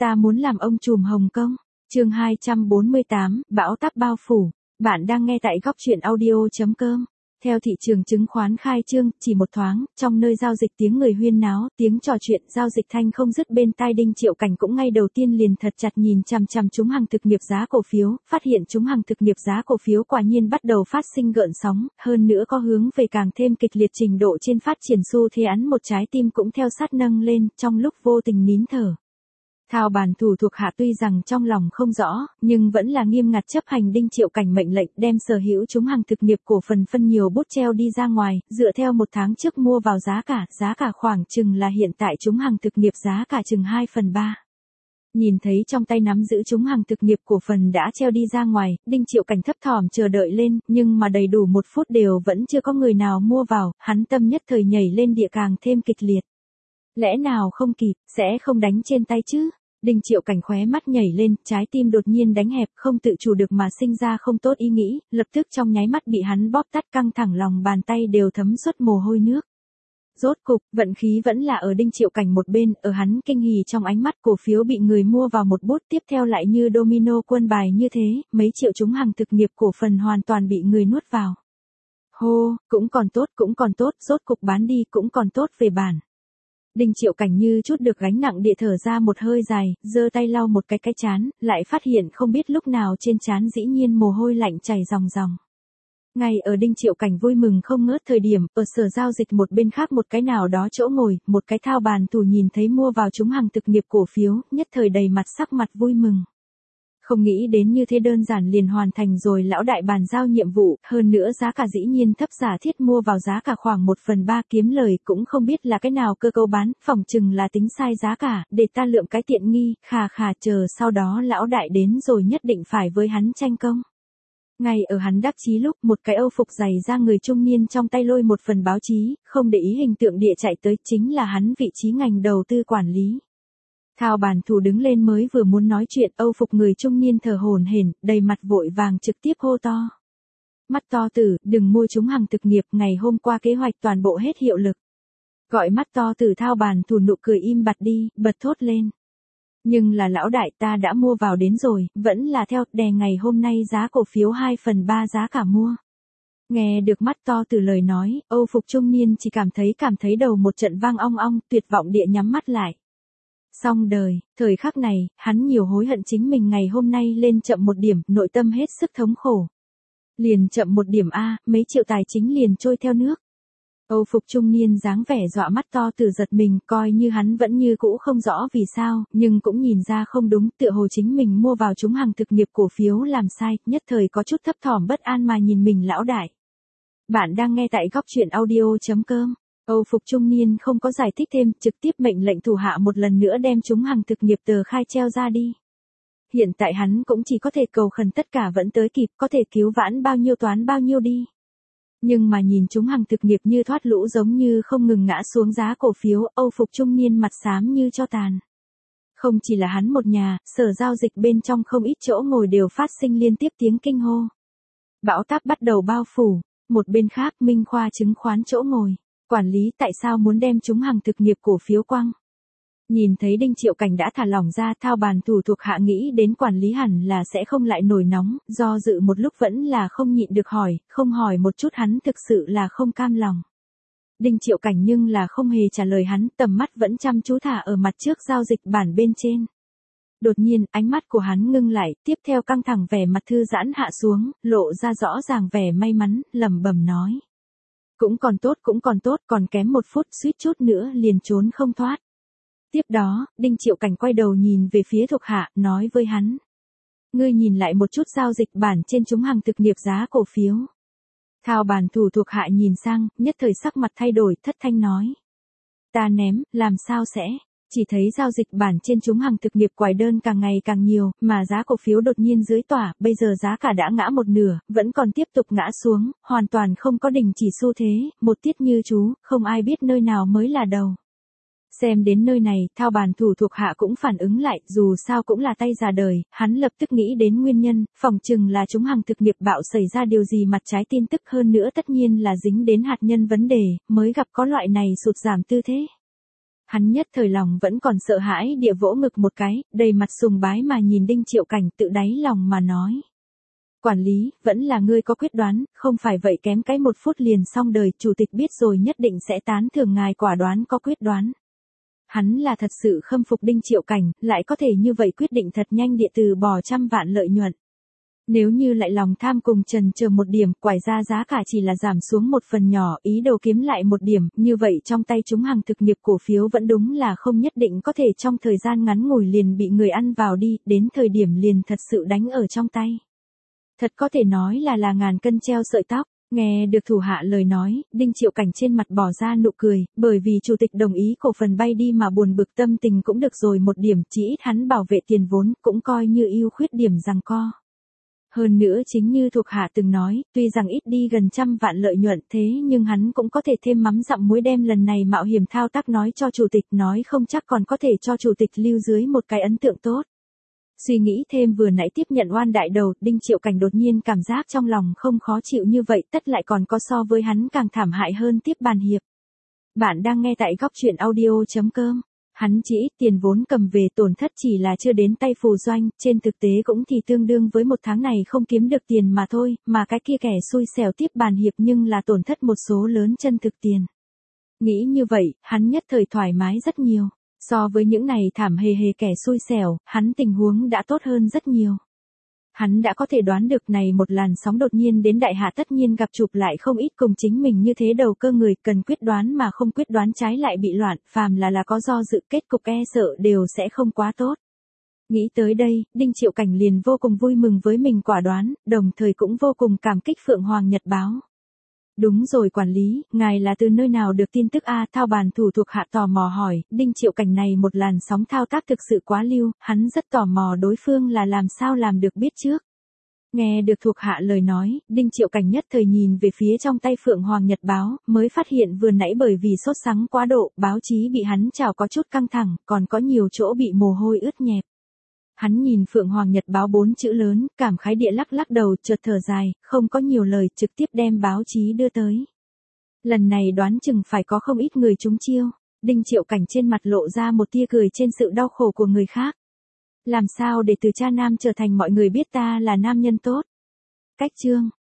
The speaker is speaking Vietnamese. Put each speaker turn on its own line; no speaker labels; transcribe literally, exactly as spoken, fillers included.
ta muốn làm ông trùm Hồng Kông. Chương hai trăm bốn mươi tám, bão táp bao phủ. Bạn đang nghe tại góc truyện audio.com. Theo thị trường chứng khoán khai trương, chỉ một thoáng, trong nơi giao dịch tiếng người huyên náo, tiếng trò chuyện, giao dịch thanh không dứt bên tai. Đinh Triệu Cảnh cũng ngay đầu tiên liền thật chặt nhìn chằm chằm trúng hàng thực nghiệp giá cổ phiếu, phát hiện trúng hàng thực nghiệp giá cổ phiếu quả nhiên bắt đầu phát sinh gợn sóng, hơn nữa có hướng về càng thêm kịch liệt trình độ trên phát triển xu thế án một trái tim cũng theo sát nâng lên, trong lúc vô tình nín thở. Thao bàn thủ thuộc hạ tuy rằng trong lòng không rõ, nhưng vẫn là nghiêm ngặt chấp hành Đinh Triệu Cảnh mệnh lệnh, đem sở hữu trúng hàng thực nghiệp cổ phần phân nhiều bút treo đi ra ngoài, dựa theo một tháng trước mua vào giá cả, giá cả khoảng chừng là hiện tại trúng hàng thực nghiệp giá cả chừng hai phần ba. Nhìn thấy trong tay nắm giữ trúng hàng thực nghiệp cổ phần đã treo đi ra ngoài, Đinh Triệu Cảnh thấp thỏm chờ đợi lên, nhưng mà đầy đủ một phút đều vẫn chưa có người nào mua vào, hắn tâm nhất thời nhảy lên địa càng thêm kịch liệt. Lẽ nào không kịp, sẽ không đánh trên tay chứ? Đinh Triệu Cảnh khóe mắt nhảy lên, trái tim đột nhiên đánh hẹp, không tự chủ được mà sinh ra không tốt ý nghĩ, lập tức trong nháy mắt bị hắn bóp tắt, căng thẳng lòng bàn tay đều thấm suốt mồ hôi nước. Rốt cục, vận khí vẫn là ở Đinh Triệu Cảnh một bên, ở hắn kinh hỉ trong ánh mắt, cổ phiếu bị người mua vào một bút, tiếp theo lại như domino quân bài như thế, mấy triệu trúng hàng thực nghiệp cổ phần hoàn toàn bị người nuốt vào. Hô, cũng còn tốt, cũng còn tốt, rốt cục bán đi cũng còn tốt về bản. Đinh Triệu Cảnh như chút được gánh nặng địa thở ra một hơi dài, giơ tay lau một cái cái trán, lại phát hiện không biết lúc nào trên trán dĩ nhiên mồ hôi lạnh chảy ròng ròng. Ngay ở Đinh Triệu Cảnh vui mừng không ngớt thời điểm, ở sở giao dịch một bên khác một cái nào đó chỗ ngồi, một cái thao bàn thủ nhìn thấy mua vào trúng hàng thực nghiệp cổ phiếu, nhất thời đầy mặt sắc mặt vui mừng. Không nghĩ đến như thế đơn giản liền hoàn thành rồi lão đại bàn giao nhiệm vụ, hơn nữa giá cả dĩ nhiên thấp giả thiết mua vào giá cả khoảng một phần ba kiếm lời, cũng không biết là cái nào cơ cấu bán, phỏng chừng là tính sai giá cả, để ta lượm cái tiện nghi, khà khà chờ sau đó lão đại đến rồi nhất định phải với hắn tranh công. Ngay ở hắn đắc chí lúc, một cái âu phục dày ra người trung niên trong tay lôi một phần báo chí, không để ý hình tượng địa chạy tới, chính là hắn vị trí ngành đầu tư quản lý. Thao bàn thủ đứng lên mới vừa muốn nói chuyện, âu phục người trung niên thở hổn hển, đầy mặt vội vàng trực tiếp hô to. Mắt to tử, đừng mua trúng hàng thực nghiệp, ngày hôm qua kế hoạch toàn bộ hết hiệu lực. Gọi mắt to tử thao bàn thủ nụ cười im bặt đi, bật thốt lên. Nhưng là lão đại ta đã mua vào đến rồi, vẫn là theo đè ngày hôm nay giá cổ phiếu hai phần ba giá cả mua. Nghe được mắt to từ lời nói, âu phục trung niên chỉ cảm thấy cảm thấy đầu một trận vang ong ong, tuyệt vọng địa nhắm mắt lại. Xong đời, thời khắc này, hắn nhiều hối hận chính mình ngày hôm nay lên chậm một điểm, nội tâm hết sức thống khổ. Liền chậm một điểm A, mấy triệu tài chính liền trôi theo nước. Âu phục trung niên dáng vẻ dọa mắt to từ giật mình, coi như hắn vẫn như cũ không rõ vì sao, nhưng cũng nhìn ra không đúng, tựa hồ chính mình mua vào trúng hàng thực nghiệp cổ phiếu làm sai, nhất thời có chút thấp thỏm bất an mà nhìn mình lão đại. Bạn đang nghe tại góc truyện audio.com. Âu phục trung niên không có giải thích thêm, trực tiếp mệnh lệnh thủ hạ một lần nữa đem trúng hàng thực nghiệp tờ khai treo ra đi. Hiện tại hắn cũng chỉ có thể cầu khẩn tất cả vẫn tới kịp, có thể cứu vãn bao nhiêu toán bao nhiêu đi. Nhưng mà nhìn trúng hàng thực nghiệp như thoát lũ giống như không ngừng ngã xuống giá cổ phiếu, Âu phục trung niên mặt xám như cho tàn. Không chỉ là hắn một nhà, sở giao dịch bên trong không ít chỗ ngồi đều phát sinh liên tiếp tiếng kinh hô. Bão táp bắt đầu bao phủ, một bên khác Minh Khoa chứng khoán chỗ ngồi. Quản lý tại sao muốn đem trúng hàng thực nghiệp cổ phiếu quăng? Nhìn thấy Đinh Triệu Cảnh đã thả lỏng ra, thao bàn thủ thuộc hạ nghĩ đến quản lý hẳn là sẽ không lại nổi nóng, do dự một lúc vẫn là không nhịn được hỏi, không hỏi một chút hắn thực sự là không cam lòng. Đinh Triệu Cảnh nhưng là không hề trả lời hắn, tầm mắt vẫn chăm chú thả ở mặt trước giao dịch bản bên trên. Đột nhiên, ánh mắt của hắn ngưng lại, tiếp theo căng thẳng vẻ mặt thư giãn hạ xuống, lộ ra rõ ràng vẻ may mắn, lẩm bẩm nói. Cũng còn tốt, cũng còn tốt, còn kém một phút, suýt chút nữa liền trốn không thoát. Tiếp đó, Đinh Triệu Cảnh quay đầu nhìn về phía thuộc hạ, nói với hắn. Ngươi nhìn lại một chút giao dịch bản trên trúng hàng thực nghiệp giá cổ phiếu. Thao bàn thủ thuộc hạ nhìn sang, nhất thời sắc mặt thay đổi, thất thanh nói. Ta ném, làm sao sẽ? Chỉ thấy giao dịch bản trên trúng hàng thực nghiệp quài đơn càng ngày càng nhiều, mà giá cổ phiếu đột nhiên dưới tỏa, bây giờ giá cả đã ngã một nửa, vẫn còn tiếp tục ngã xuống, hoàn toàn không có đình chỉ xu thế, một tiết như chú, không ai biết nơi nào mới là đầu. Xem đến nơi này, thao bàn thủ thuộc hạ cũng phản ứng lại, dù sao cũng là tay già đời, hắn lập tức nghĩ đến nguyên nhân, phỏng chừng là trúng hàng thực nghiệp bạo xảy ra điều gì mặt trái tin tức, hơn nữa tất nhiên là dính đến hạt nhân vấn đề, mới gặp có loại này sụt giảm tư thế. Hắn nhất thời lòng vẫn còn sợ hãi địa vỗ ngực một cái, đầy mặt sùng bái mà nhìn Đinh Triệu Cảnh tự đáy lòng mà nói. Quản lý, vẫn là ngươi có quyết đoán, không phải vậy kém cái một phút liền xong đời, chủ tịch biết rồi nhất định sẽ tán thưởng ngài quả đoán có quyết đoán. Hắn là thật sự khâm phục Đinh Triệu Cảnh, lại có thể như vậy quyết định thật nhanh địa từ bỏ trăm vạn lợi nhuận. Nếu như lại lòng tham cùng trần chờ một điểm, quải ra giá cả chỉ là giảm xuống một phần nhỏ, ý đồ kiếm lại một điểm, như vậy trong tay chúng hàng thực nghiệp cổ phiếu vẫn đúng là không nhất định có thể trong thời gian ngắn ngủi liền bị người ăn vào đi, đến thời điểm liền thật sự đánh ở trong tay. Thật có thể nói là là ngàn cân treo sợi tóc. Nghe được thủ hạ lời nói, Đinh Triệu Cảnh trên mặt bỏ ra nụ cười, bởi vì chủ tịch đồng ý cổ phần bay đi mà buồn bực tâm tình cũng được rồi một điểm, chỉ ít hắn bảo vệ tiền vốn, cũng coi như ưu khuyết điểm giằng co. Hơn nữa chính như thuộc hạ từng nói, tuy rằng ít đi gần trăm vạn lợi nhuận thế nhưng hắn cũng có thể thêm mắm dặm muối đem lần này mạo hiểm thao tác nói cho chủ tịch, nói không chắc còn có thể cho chủ tịch lưu dưới một cái ấn tượng tốt. Suy nghĩ thêm vừa nãy tiếp nhận oan đại đầu, Đinh Triệu Cảnh đột nhiên cảm giác trong lòng không khó chịu như vậy, tất lại còn có so với hắn càng thảm hại hơn tiếp bàn hiệp. Bạn đang nghe tại góc truyện audio chấm com. Hắn chỉ ít tiền vốn cầm về, tổn thất chỉ là chưa đến tay phù doanh, trên thực tế cũng thì tương đương với một tháng này không kiếm được tiền mà thôi, mà cái kia kẻ xui xẻo tiếp bàn hiệp nhưng là tổn thất một số lớn chân thực tiền. Nghĩ như vậy, hắn nhất thời thoải mái rất nhiều. So với những này thảm hề hề kẻ xui xẻo, hắn tình huống đã tốt hơn rất nhiều. Hắn đã có thể đoán được này một làn sóng đột nhiên đến đại hạ tất nhiên gặp chụp lại không ít cùng chính mình như thế đầu cơ người, cần quyết đoán mà không quyết đoán trái lại bị loạn, phàm là là có do dự kết cục e sợ đều sẽ không quá tốt. Nghĩ tới đây, Đinh Triệu Cảnh liền vô cùng vui mừng với mình quả đoán, đồng thời cũng vô cùng cảm kích Phượng Hoàng Nhật Báo. Đúng rồi quản lý, ngài là từ nơi nào được tin tức a? Thao bàn thủ thuộc hạ tò mò hỏi, Đinh Triệu Cảnh này một làn sóng thao tác thực sự quá lưu, hắn rất tò mò đối phương là làm sao làm được biết trước. Nghe được thuộc hạ lời nói, Đinh Triệu Cảnh nhất thời nhìn về phía trong tay Phượng Hoàng Nhật Báo, mới phát hiện vừa nãy bởi vì sốt sắng quá độ, báo chí bị hắn chảo có chút căng thẳng, còn có nhiều chỗ bị mồ hôi ướt nhẹp. Hắn nhìn Phượng Hoàng Nhật Báo bốn chữ lớn, cảm khái địa lắc lắc đầu, chợt thở dài, không có nhiều lời, trực tiếp đem báo chí đưa tới. Lần này đoán chừng phải có không ít người trúng chiêu. Đinh Triệu Cảnh trên mặt lộ ra một tia cười trên sự đau khổ của người khác. Làm sao để từ cha nam trở thành mọi người biết ta là nam nhân tốt? Cách chương